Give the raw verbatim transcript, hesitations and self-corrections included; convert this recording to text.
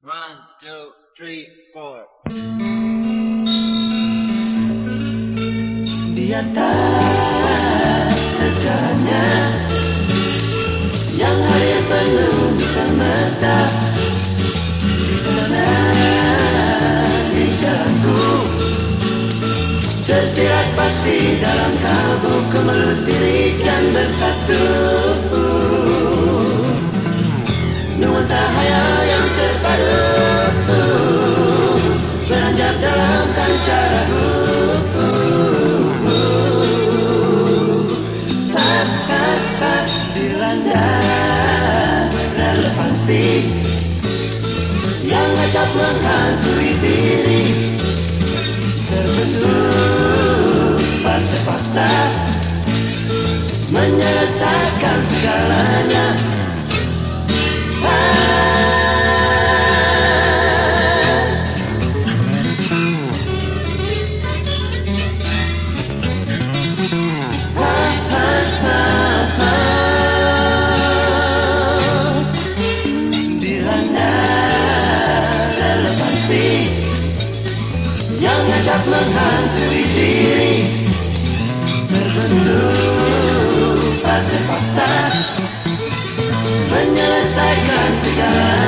One, two, three, four. Di atas segalanya yang hanya penuh di semesta, di sana di jalanku tersirat pasti dalam kalbu kemelut diri dan bersatu. Nuansa hayal yang terpadu beranjak dalam kancah ragu. Dilanda relevansi yang acap menghantui diri, terbentuk paksa-paksa menyelesaikan segalanya. Yang ngajak menghantui diri, terbentuk paksa-paksa menyelesaikan segala